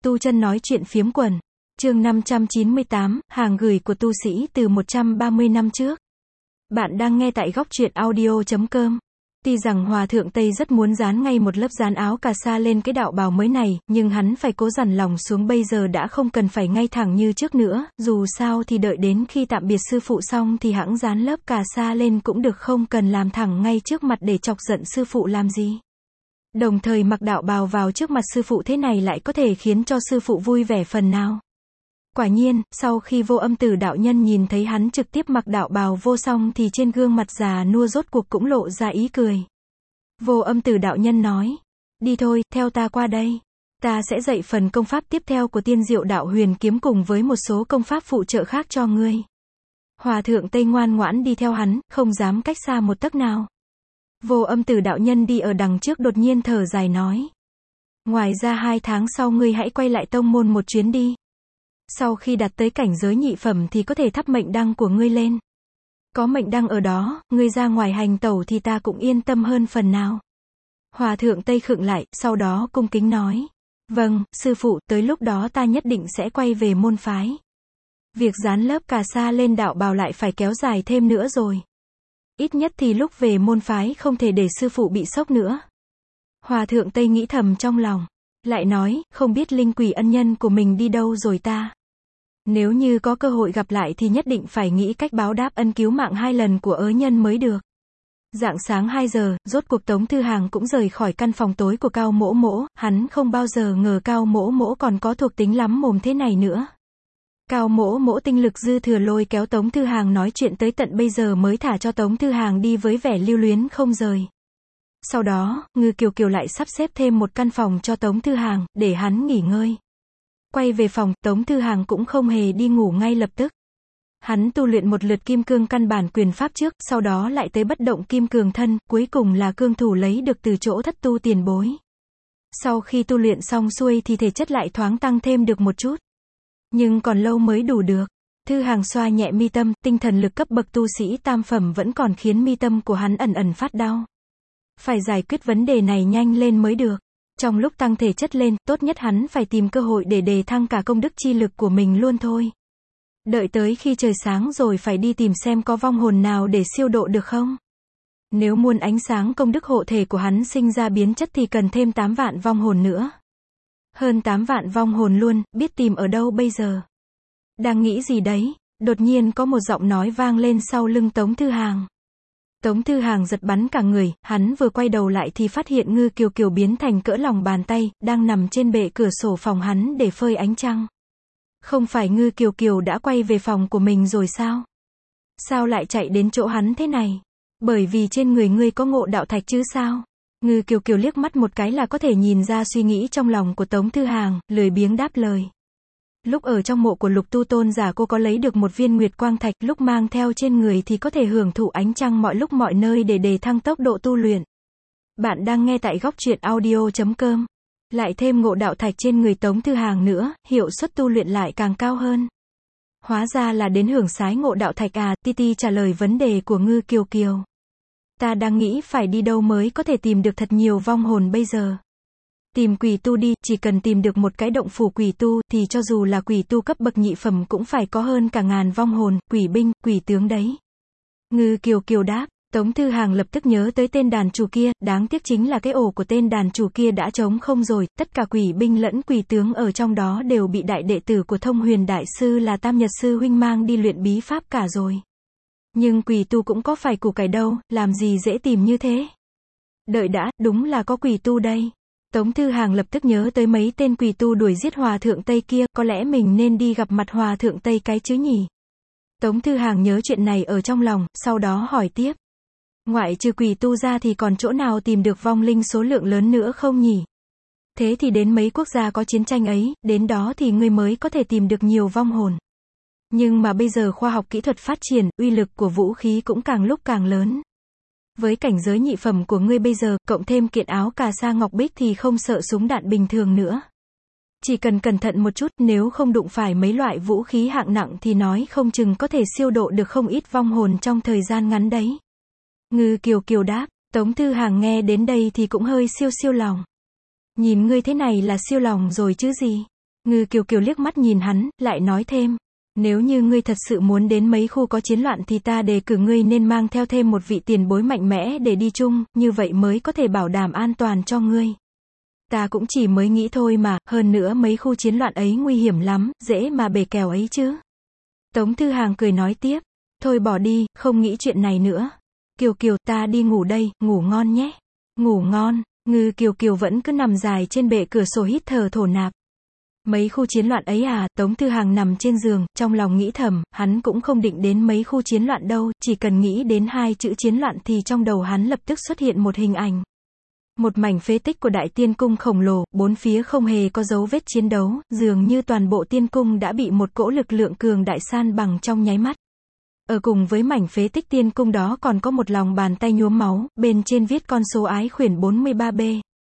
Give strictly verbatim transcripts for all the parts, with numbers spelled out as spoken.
Tu chân nói chuyện phiếm quần. Chương năm trăm chín mươi tám, hàng gửi của tu sĩ từ một trăm ba mươi năm trước. Bạn đang nghe tại góc truyện audio chấm com. Tuy rằng Hòa Thượng Tây rất muốn dán ngay một lớp dán áo cà sa lên cái đạo bào mới này, nhưng hắn phải cố dằn lòng xuống, bây giờ đã không cần phải ngay thẳng như trước nữa, dù sao thì đợi đến khi tạm biệt sư phụ xong thì hãng dán lớp cà sa lên cũng được, không cần làm thẳng ngay trước mặt để chọc giận sư phụ làm gì. Đồng thời mặc đạo bào vào trước mặt sư phụ thế này lại có thể khiến cho sư phụ vui vẻ phần nào. Quả nhiên, sau khi Vô Âm Tử đạo nhân nhìn thấy hắn trực tiếp mặc đạo bào vô xong thì trên gương mặt già nua rốt cuộc cũng lộ ra ý cười. Vô Âm Tử đạo nhân nói, đi thôi, theo ta qua đây. Ta sẽ dạy phần công pháp tiếp theo của Tiên Diệu Đạo Huyền Kiếm cùng với một số công pháp phụ trợ khác cho ngươi. Hòa Thượng Tây ngoan ngoãn đi theo hắn, không dám cách xa một tấc nào. Vô Âm Tử đạo nhân đi ở đằng trước đột nhiên thở dài nói, ngoài ra hai tháng sau ngươi hãy quay lại tông môn một chuyến đi. Sau khi đạt tới cảnh giới nhị phẩm thì có thể thắp mệnh đăng của ngươi lên. Có mệnh đăng ở đó, ngươi ra ngoài hành tẩu thì ta cũng yên tâm hơn phần nào. Hòa Thượng Tây khựng lại, sau đó cung kính nói, vâng, sư phụ, tới lúc đó ta nhất định sẽ quay về môn phái. Việc dán lớp cà sa lên đạo bào lại phải kéo dài thêm nữa rồi. Ít nhất thì lúc về môn phái không thể để sư phụ bị sốc nữa. Hòa Thượng Tây nghĩ thầm trong lòng, lại nói, không biết linh quỷ ân nhân của mình đi đâu rồi ta. Nếu như có cơ hội gặp lại thì nhất định phải nghĩ cách báo đáp ân cứu mạng hai lần của ớ nhân mới được. Rạng sáng hai giờ, rốt cuộc Tống Thư Hàng cũng rời khỏi căn phòng tối của Cao Mỗ Mỗ, hắn không bao giờ ngờ Cao Mỗ Mỗ còn có thuộc tính lắm mồm thế này nữa. Cao Mỗ Mỗ tinh lực dư thừa lôi kéo Tống Thư Hàng nói chuyện tới tận bây giờ mới thả cho Tống Thư Hàng đi với vẻ lưu luyến không rời. Sau đó, Ngư Kiều Kiều lại sắp xếp thêm một căn phòng cho Tống Thư Hàng, để hắn nghỉ ngơi. Quay về phòng, Tống Thư Hàng cũng không hề đi ngủ ngay lập tức. Hắn tu luyện một lượt kim cương căn bản quyền pháp trước, sau đó lại tới bất động kim cường thân, cuối cùng là cương thủ lấy được từ chỗ thất tu tiền bối. Sau khi tu luyện xong xuôi thì thể chất lại thoáng tăng thêm được một chút. Nhưng còn lâu mới đủ được. Thư Hàng xoa nhẹ mi tâm, tinh thần lực cấp bậc tu sĩ tam phẩm vẫn còn khiến mi tâm của hắn ẩn ẩn phát đau. Phải giải quyết vấn đề này nhanh lên mới được. Trong lúc tăng thể chất lên, tốt nhất hắn phải tìm cơ hội để đề thăng cả công đức chi lực của mình luôn thôi. Đợi tới khi trời sáng rồi phải đi tìm xem có vong hồn nào để siêu độ được không. Nếu muốn ánh sáng công đức hộ thể của hắn sinh ra biến chất thì cần thêm tám vạn vong hồn nữa. Hơn tám vạn vong hồn luôn, biết tìm ở đâu bây giờ. Đang nghĩ gì đấy, đột nhiên có một giọng nói vang lên sau lưng Tống Thư Hàng. Tống Thư Hàng giật bắn cả người, hắn vừa quay đầu lại thì phát hiện Ngư Kiều Kiều biến thành cỡ lòng bàn tay, đang nằm trên bệ cửa sổ phòng hắn để phơi ánh trăng. Không phải Ngư Kiều Kiều đã quay về phòng của mình rồi sao? Sao lại chạy đến chỗ hắn thế này? Bởi vì trên người ngươi có ngộ đạo thạch chứ sao? Ngư Kiều Kiều liếc mắt một cái là có thể nhìn ra suy nghĩ trong lòng của Tống Thư Hàng, lười biếng đáp lời. Lúc ở trong mộ của Lục Tu Tôn giả cô có lấy được một viên nguyệt quang thạch, lúc mang theo trên người thì có thể hưởng thụ ánh trăng mọi lúc mọi nơi để đề thăng tốc độ tu luyện. Bạn đang nghe tại góc truyện audio chấm com. Lại thêm ngộ đạo thạch trên người Tống Thư Hàng nữa, hiệu suất tu luyện lại càng cao hơn. Hóa ra là đến hưởng sái ngộ đạo thạch à, Titi trả lời vấn đề của Ngư Kiều Kiều. Ta đang nghĩ phải đi đâu mới có thể tìm được thật nhiều vong hồn bây giờ. Tìm quỷ tu đi, chỉ cần tìm được một cái động phủ quỷ tu, thì cho dù là quỷ tu cấp bậc nhị phẩm cũng phải có hơn cả ngàn vong hồn, quỷ binh, quỷ tướng đấy. Ngư Kiều Kiều đáp, Tống Thư Hàng lập tức nhớ tới tên đàn chủ kia, đáng tiếc chính là cái ổ của tên đàn chủ kia đã trống không rồi, tất cả quỷ binh lẫn quỷ tướng ở trong đó đều bị đại đệ tử của Thông Huyền Đại Sư là Tam Nhật Sư huynh mang đi luyện bí pháp cả rồi. Nhưng quỷ tu cũng có phải củ cải đâu, làm gì dễ tìm như thế. Đợi đã, đúng là có quỷ tu đây. Tống Thư Hàng lập tức nhớ tới mấy tên quỷ tu đuổi giết Hòa Thượng Tây kia, có lẽ mình nên đi gặp mặt Hòa Thượng Tây cái chứ nhỉ. Tống Thư Hàng nhớ chuyện này ở trong lòng, sau đó hỏi tiếp. Ngoại trừ quỷ tu ra thì còn chỗ nào tìm được vong linh số lượng lớn nữa không nhỉ? Thế thì đến mấy quốc gia có chiến tranh ấy, đến đó thì ngươi mới có thể tìm được nhiều vong hồn. Nhưng mà bây giờ khoa học kỹ thuật phát triển, uy lực của vũ khí cũng càng lúc càng lớn. Với cảnh giới nhị phẩm của ngươi bây giờ, cộng thêm kiện áo cà sa ngọc bích thì không sợ súng đạn bình thường nữa. Chỉ cần cẩn thận một chút, nếu không đụng phải mấy loại vũ khí hạng nặng thì nói không chừng có thể siêu độ được không ít vong hồn trong thời gian ngắn đấy. Ngư Kiều Kiều đáp, Tống Thư Hàng nghe đến đây thì cũng hơi siêu siêu lòng. Nhìn ngươi thế này là siêu lòng rồi chứ gì. Ngư Kiều Kiều liếc mắt nhìn hắn, lại nói thêm. Nếu như ngươi thật sự muốn đến mấy khu có chiến loạn thì ta đề cử ngươi nên mang theo thêm một vị tiền bối mạnh mẽ để đi chung, như vậy mới có thể bảo đảm an toàn cho ngươi. Ta cũng chỉ mới nghĩ thôi mà, hơn nữa mấy khu chiến loạn ấy nguy hiểm lắm, dễ mà bể kèo ấy chứ. Tống Thư Hàng cười nói tiếp. Thôi bỏ đi, không nghĩ chuyện này nữa. Kiều Kiều, ta đi ngủ đây, ngủ ngon nhé. Ngủ ngon. Ngư Kiều Kiều vẫn cứ nằm dài trên bệ cửa sổ hít thở thổ nạp. Mấy khu chiến loạn ấy à, Tống Thư Hàng nằm trên giường, trong lòng nghĩ thầm, hắn cũng không định đến mấy khu chiến loạn đâu, chỉ cần nghĩ đến hai chữ chiến loạn thì trong đầu hắn lập tức xuất hiện một hình ảnh. Một mảnh phế tích của đại tiên cung khổng lồ, bốn phía không hề có dấu vết chiến đấu, dường như toàn bộ tiên cung đã bị một cỗ lực lượng cường đại san bằng trong nháy mắt. Ở cùng với mảnh phế tích tiên cung đó còn có một lòng bàn tay nhuốm máu, bên trên viết con số ái khuyển bốn mươi ba B.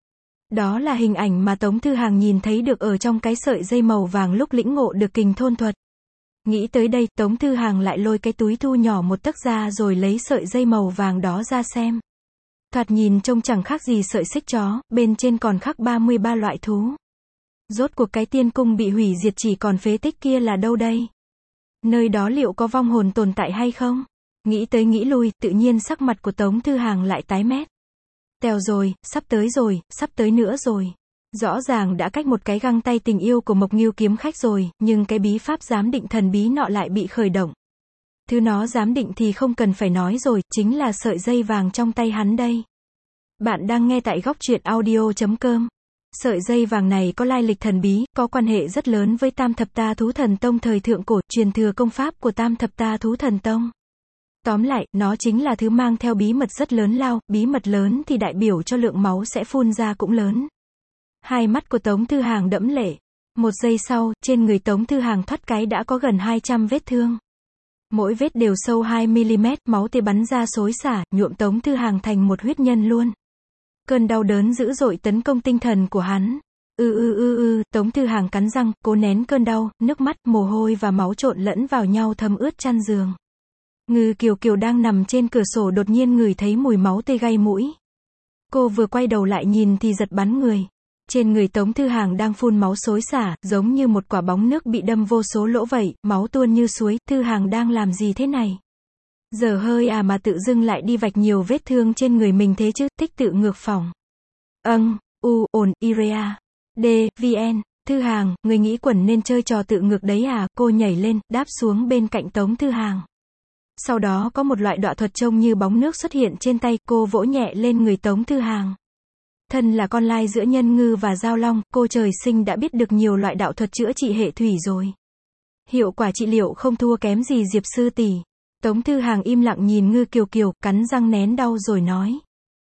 Đó là hình ảnh mà Tống Thư Hàng nhìn thấy được ở trong cái sợi dây màu vàng lúc lĩnh ngộ được kình thôn thuật. Nghĩ tới đây, Tống Thư Hàng lại lôi cái túi thu nhỏ một tấc ra rồi lấy sợi dây màu vàng đó ra xem. Thoạt nhìn trông chẳng khác gì sợi xích chó, bên trên còn khắc ba mươi ba loại thú. Rốt cuộc cái tiên cung bị hủy diệt chỉ còn phế tích kia là đâu đây? Nơi đó liệu có vong hồn tồn tại hay không? Nghĩ tới nghĩ lui, tự nhiên sắc mặt của Tống Thư Hàng lại tái mét. Tèo rồi, sắp tới rồi, sắp tới nữa rồi. Rõ ràng đã cách một cái găng tay tình yêu của Mộc Ngưu kiếm khách rồi, nhưng cái bí pháp giám định thần bí nọ lại bị khởi động. Thứ nó giám định thì không cần phải nói rồi, chính là sợi dây vàng trong tay hắn đây. Bạn đang nghe tại góc truyện audio chấm com. Sợi dây vàng này có lai lịch thần bí, có quan hệ rất lớn với Tam Thập Ta Thú Thần Tông thời thượng cổ, truyền thừa công pháp của Tam Thập Ta Thú Thần Tông. Tóm lại, nó chính là thứ mang theo bí mật rất lớn lao, bí mật lớn thì đại biểu cho lượng máu sẽ phun ra cũng lớn. Hai mắt của Tống Thư Hàng đẫm lệ. Một giây sau, trên người Tống Thư Hàng thoát cái đã có gần hai trăm vết thương. Mỗi vết đều sâu hai mi li mét, máu tê bắn ra xối xả, nhuộm Tống Thư Hàng thành một huyết nhân luôn. Cơn đau đớn dữ dội tấn công tinh thần của hắn. Ư ư ư ư, Tống Thư Hàng cắn răng, cố nén cơn đau, nước mắt, mồ hôi và máu trộn lẫn vào nhau thấm ướt chăn giường. Ngư Kiều Kiều đang nằm trên cửa sổ đột nhiên ngửi thấy mùi máu tê gây mũi. Cô vừa quay đầu lại nhìn thì giật bắn người. Trên người Tống Thư Hàng đang phun máu xối xả, giống như một quả bóng nước bị đâm vô số lỗ vậy, máu tuôn như suối. Thư Hàng đang làm gì thế này? Giờ hơi à mà tự dưng lại đi vạch nhiều vết thương trên người mình thế chứ, tích tự ngược phòng. Âng, u, ồn, irea. D, vn. Thư Hàng, người nghĩ quẩn nên chơi trò tự ngược đấy à? Cô nhảy lên, đáp xuống bên cạnh Tống Thư Hàng. Sau đó có một loại đọa thuật trông như bóng nước xuất hiện trên tay, cô vỗ nhẹ lên người Tống Thư Hàng. Thân là con lai giữa nhân ngư và giao long, cô trời sinh đã biết được nhiều loại đạo thuật chữa trị hệ thủy rồi. Hiệu quả trị liệu không thua kém gì Diệp sư tỷ. Tống Thư Hàng im lặng nhìn Ngư Kiều Kiều, cắn răng nén đau rồi nói.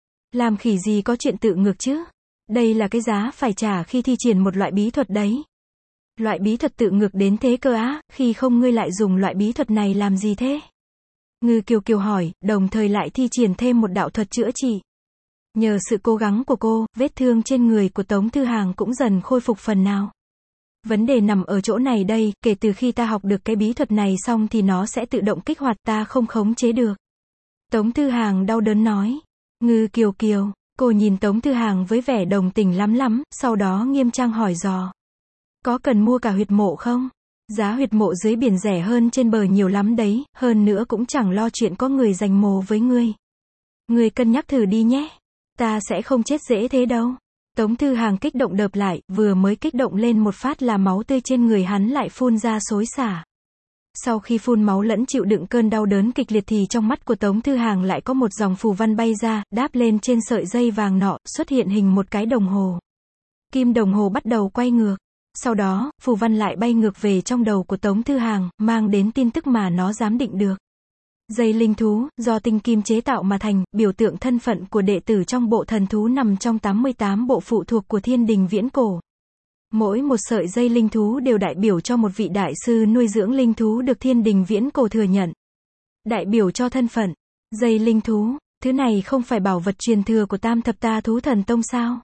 Làm khỉ gì có chuyện tự ngược chứ? Đây là cái giá phải trả khi thi triển một loại bí thuật đấy. Loại bí thuật tự ngược đến thế cơ á, khi không ngươi lại dùng loại bí thuật này làm gì thế? Ngư Kiều Kiều hỏi, đồng thời lại thi triển thêm một đạo thuật chữa trị. Nhờ sự cố gắng của cô, vết thương trên người của Tống Thư Hàng cũng dần khôi phục phần nào. Vấn đề nằm ở chỗ này đây, kể từ khi ta học được cái bí thuật này xong thì nó sẽ tự động kích hoạt, ta không khống chế được. Tống Thư Hàng đau đớn nói. Ngư Kiều Kiều, cô nhìn Tống Thư Hàng với vẻ đồng tình lắm lắm, sau đó nghiêm trang hỏi dò. Có cần mua cả huyệt mộ không? Giá huyệt mộ dưới biển rẻ hơn trên bờ nhiều lắm đấy, hơn nữa cũng chẳng lo chuyện có người giành mồ với ngươi. Ngươi cân nhắc thử đi nhé. Ta sẽ không chết dễ thế đâu. Tống Thư Hàng kích động đợp lại, vừa mới kích động lên một phát là máu tươi trên người hắn lại phun ra xối xả. Sau khi phun máu lẫn chịu đựng cơn đau đớn kịch liệt thì trong mắt của Tống Thư Hàng lại có một dòng phù văn bay ra, đáp lên trên sợi dây vàng nọ, xuất hiện hình một cái đồng hồ. Kim đồng hồ bắt đầu quay ngược. Sau đó, phù văn lại bay ngược về trong đầu của Tống Thư Hàng, mang đến tin tức mà nó giám định được. Dây linh thú, do tinh kim chế tạo mà thành, biểu tượng thân phận của đệ tử trong bộ thần thú nằm trong tám mươi tám bộ phụ thuộc của thiên đình viễn cổ. Mỗi một sợi dây linh thú đều đại biểu cho một vị đại sư nuôi dưỡng linh thú được thiên đình viễn cổ thừa nhận. Đại biểu cho thân phận. Dây linh thú, thứ này không phải bảo vật truyền thừa của Tam Thập Ta Thú Thần Tông sao?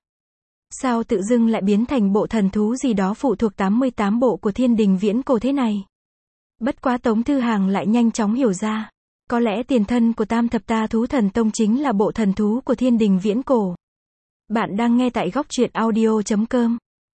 Sao tự dưng lại biến thành bộ thần thú gì đó phụ thuộc tám mươi tám bộ của thiên đình viễn cổ thế này? Bất quá Tống Thư Hàng lại nhanh chóng hiểu ra. Có lẽ tiền thân của Tam Thập Ta Thú Thần Tông chính là bộ thần thú của thiên đình viễn cổ. Bạn đang nghe tại góc truyện audio chấm com.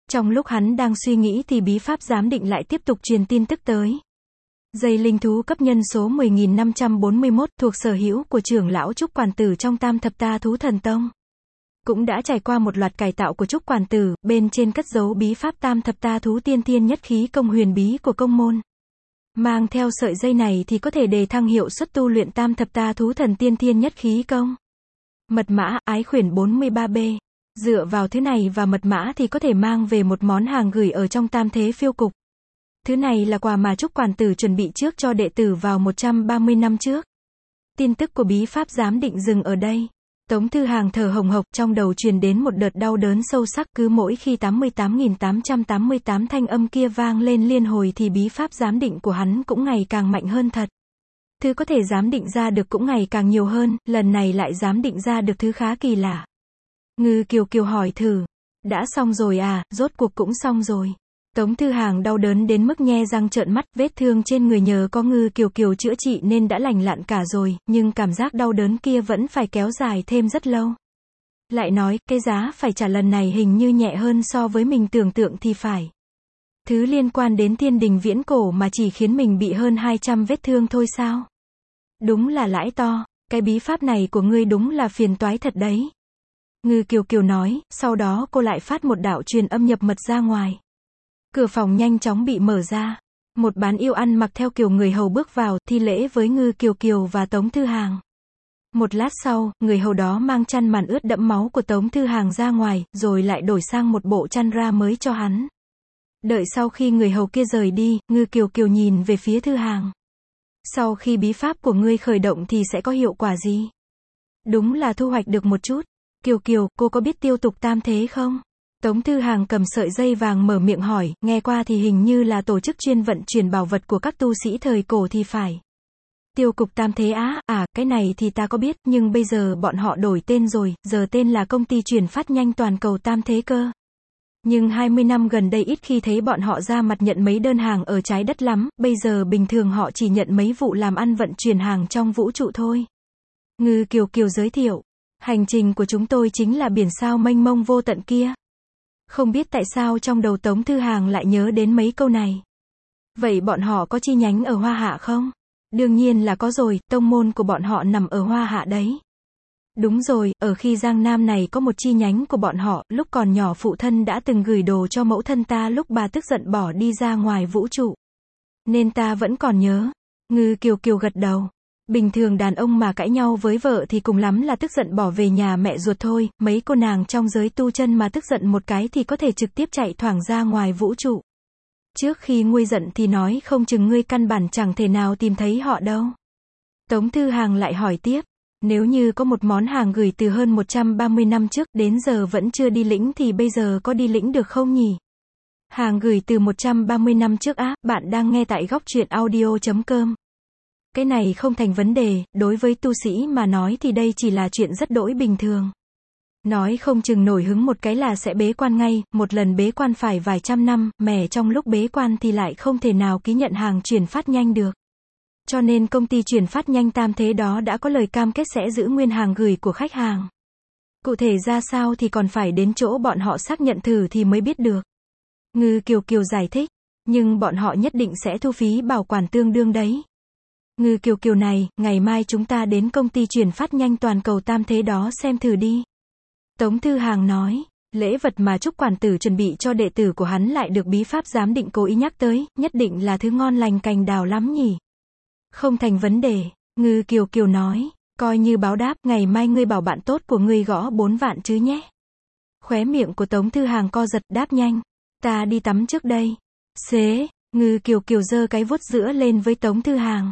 Trong lúc hắn đang suy nghĩ thì bí pháp giám định lại tiếp tục truyền tin tức tới. Dây linh thú cấp nhân số mười nghìn năm trăm bốn mươi mốt thuộc sở hữu của trưởng lão Trúc Quản Tử trong Tam Thập Ta Thú Thần Tông. Cũng đã trải qua một loạt cải tạo của Trúc Quản Tử, bên trên cất giấu bí pháp Tam Thập Ta Thú Tiên Thiên Nhất Khí Công huyền bí của công môn. Mang theo sợi dây này thì có thể đề thăng hiệu suất tu luyện Tam Thập Ta Thú Thần Tiên Thiên Nhất Khí Công. Mật mã, ái khuyển bốn mươi ba B. Dựa vào thứ này và mật mã thì có thể mang về một món hàng gửi ở trong tam thế phiêu cục. Thứ này là quà mà Trúc Quản Tử chuẩn bị trước cho đệ tử vào một trăm ba mươi năm trước. Tin tức của bí pháp giám định dừng ở đây. Tống Thư Hàng thở hồng hộc, trong đầu truyền đến một đợt đau đớn sâu sắc, cứ mỗi khi tám mươi tám nghìn tám trăm tám mươi tám thanh âm kia vang lên liên hồi thì bí pháp giám định của hắn cũng ngày càng mạnh hơn thật. Thứ có thể giám định ra được cũng ngày càng nhiều hơn, lần này lại giám định ra được thứ khá kỳ lạ. Ngư Kiều Kiều hỏi thử, đã xong rồi à, rốt cuộc cũng xong rồi. Tống Thư Hàng đau đớn đến mức nhe răng trợn mắt, vết thương trên người nhờ có Ngư Kiều Kiều chữa trị nên đã lành lặn cả rồi, nhưng cảm giác đau đớn kia vẫn phải kéo dài thêm rất lâu. Lại nói, cái giá phải trả lần này hình như nhẹ hơn so với mình tưởng tượng thì phải. Thứ liên quan đến thiên đình viễn cổ mà chỉ khiến mình bị hơn hai trăm vết thương thôi sao? Đúng là lãi to, cái bí pháp này của ngươi đúng là phiền toái thật đấy. Ngư Kiều Kiều nói, sau đó cô lại phát một đạo truyền âm nhập mật ra ngoài. Cửa phòng nhanh chóng bị mở ra. Một bán yêu ăn mặc theo kiểu người hầu bước vào, thi lễ với Ngư Kiều Kiều và Tống Thư Hàng. Một lát sau, người hầu đó mang chăn màn ướt đẫm máu của Tống Thư Hàng ra ngoài, rồi lại đổi sang một bộ chăn ra mới cho hắn. Đợi sau khi người hầu kia rời đi, Ngư Kiều Kiều nhìn về phía Thư Hàng. Sau khi bí pháp của ngươi khởi động thì sẽ có hiệu quả gì? Đúng là thu hoạch được một chút. Kiều Kiều, cô có biết tiêu tục tam thế không? Tống Thư Hàng cầm sợi dây vàng mở miệng hỏi, nghe qua thì hình như là tổ chức chuyên vận chuyển bảo vật của các tu sĩ thời cổ thì phải. Tiêu cục tam thế á, à, cái này thì ta có biết, nhưng bây giờ bọn họ đổi tên rồi, giờ tên là công ty chuyển phát nhanh toàn cầu tam thế cơ. Nhưng hai mươi năm gần đây ít khi thấy bọn họ ra mặt nhận mấy đơn hàng ở trái đất lắm, bây giờ bình thường họ chỉ nhận mấy vụ làm ăn vận chuyển hàng trong vũ trụ thôi. Ngư Kiều Kiều giới thiệu, hành trình của chúng tôi chính là biển sao mênh mông vô tận kia. Không biết tại sao trong đầu Tống Thư Hàng lại nhớ đến mấy câu này. Vậy bọn họ có chi nhánh ở Hoa Hạ không? Đương nhiên là có rồi, tông môn của bọn họ nằm ở Hoa Hạ đấy. Đúng rồi, ở khi Giang Nam này có một chi nhánh của bọn họ, lúc còn nhỏ phụ thân đã từng gửi đồ cho mẫu thân ta lúc bà tức giận bỏ đi ra ngoài vũ trụ. Nên ta vẫn còn nhớ. Ngư Kiều Kiều gật đầu. Bình thường đàn ông mà cãi nhau với vợ thì cùng lắm là tức giận bỏ về nhà mẹ ruột thôi, mấy cô nàng trong giới tu chân mà tức giận một cái thì có thể trực tiếp chạy thoảng ra ngoài vũ trụ. Trước khi nguôi giận thì nói không chừng ngươi căn bản chẳng thể nào tìm thấy họ đâu. Tống Thư Hàng lại hỏi tiếp, nếu như có một món hàng gửi từ hơn một trăm ba mươi năm trước đến giờ vẫn chưa đi lĩnh thì bây giờ có đi lĩnh được không nhỉ? Hàng gửi từ một trăm ba mươi năm trước á, bạn đang nghe tại góc truyện audio chấm com. Cái này không thành vấn đề, đối với tu sĩ mà nói thì đây chỉ là chuyện rất đỗi bình thường. Nói không chừng nổi hứng một cái là sẽ bế quan ngay, một lần bế quan phải vài trăm năm, mẻ trong lúc bế quan thì lại không thể nào ký nhận hàng chuyển phát nhanh được. Cho nên công ty chuyển phát nhanh tam thế đó đã có lời cam kết sẽ giữ nguyên hàng gửi của khách hàng. Cụ thể ra sao thì còn phải đến chỗ bọn họ xác nhận thử thì mới biết được. Ngư Kiều Kiều giải thích, nhưng bọn họ nhất định sẽ thu phí bảo quản tương đương đấy. Ngư Kiều Kiều này, ngày mai chúng ta đến công ty chuyển phát nhanh toàn cầu tam thế đó xem thử đi. Tống Thư Hàng nói, lễ vật mà Trúc Quản Tử chuẩn bị cho đệ tử của hắn lại được bí pháp giám định cố ý nhắc tới, nhất định là thứ ngon lành cành đào lắm nhỉ. Không thành vấn đề, Ngư Kiều Kiều nói, coi như báo đáp, ngày mai ngươi bảo bạn tốt của ngươi gõ bốn vạn chứ nhé. Khóe miệng của Tống Thư Hàng co giật, đáp nhanh, ta đi tắm trước đây. Xế, Ngư Kiều Kiều giơ cái vuốt giữa lên với Tống Thư Hàng.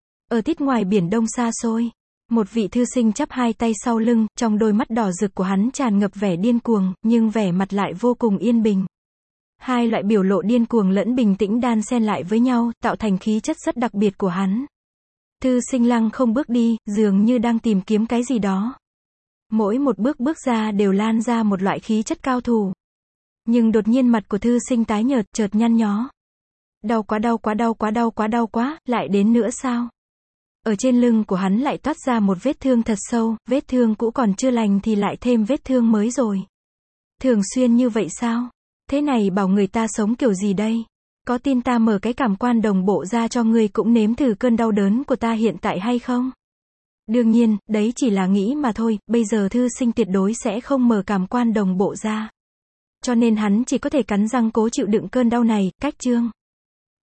Ở tít ngoài biển đông xa xôi, một vị thư sinh chắp hai tay sau lưng, trong đôi mắt đỏ rực của hắn tràn ngập vẻ điên cuồng, nhưng vẻ mặt lại vô cùng yên bình. Hai loại biểu lộ điên cuồng lẫn bình tĩnh đan xen lại với nhau, tạo thành khí chất rất đặc biệt của hắn. Thư sinh lăng không bước đi, dường như đang tìm kiếm cái gì đó. Mỗi một bước bước ra đều lan ra một loại khí chất cao thủ. Nhưng đột nhiên mặt của thư sinh tái nhợt, chợt nhăn nhó. Đau quá đau quá đau quá đau quá đau quá, lại đến nữa sao? Ở trên lưng của hắn lại toát ra một vết thương thật sâu, vết thương cũ còn chưa lành thì lại thêm vết thương mới rồi. Thường xuyên như vậy sao? Thế này bảo người ta sống kiểu gì đây? Có tin ta mở cái cảm quan đồng bộ ra cho ngươi cũng nếm thử cơn đau đớn của ta hiện tại hay không? Đương nhiên, đấy chỉ là nghĩ mà thôi, bây giờ thư sinh tuyệt đối sẽ không mở cảm quan đồng bộ ra. Cho nên hắn chỉ có thể cắn răng cố chịu đựng cơn đau này, cách chương.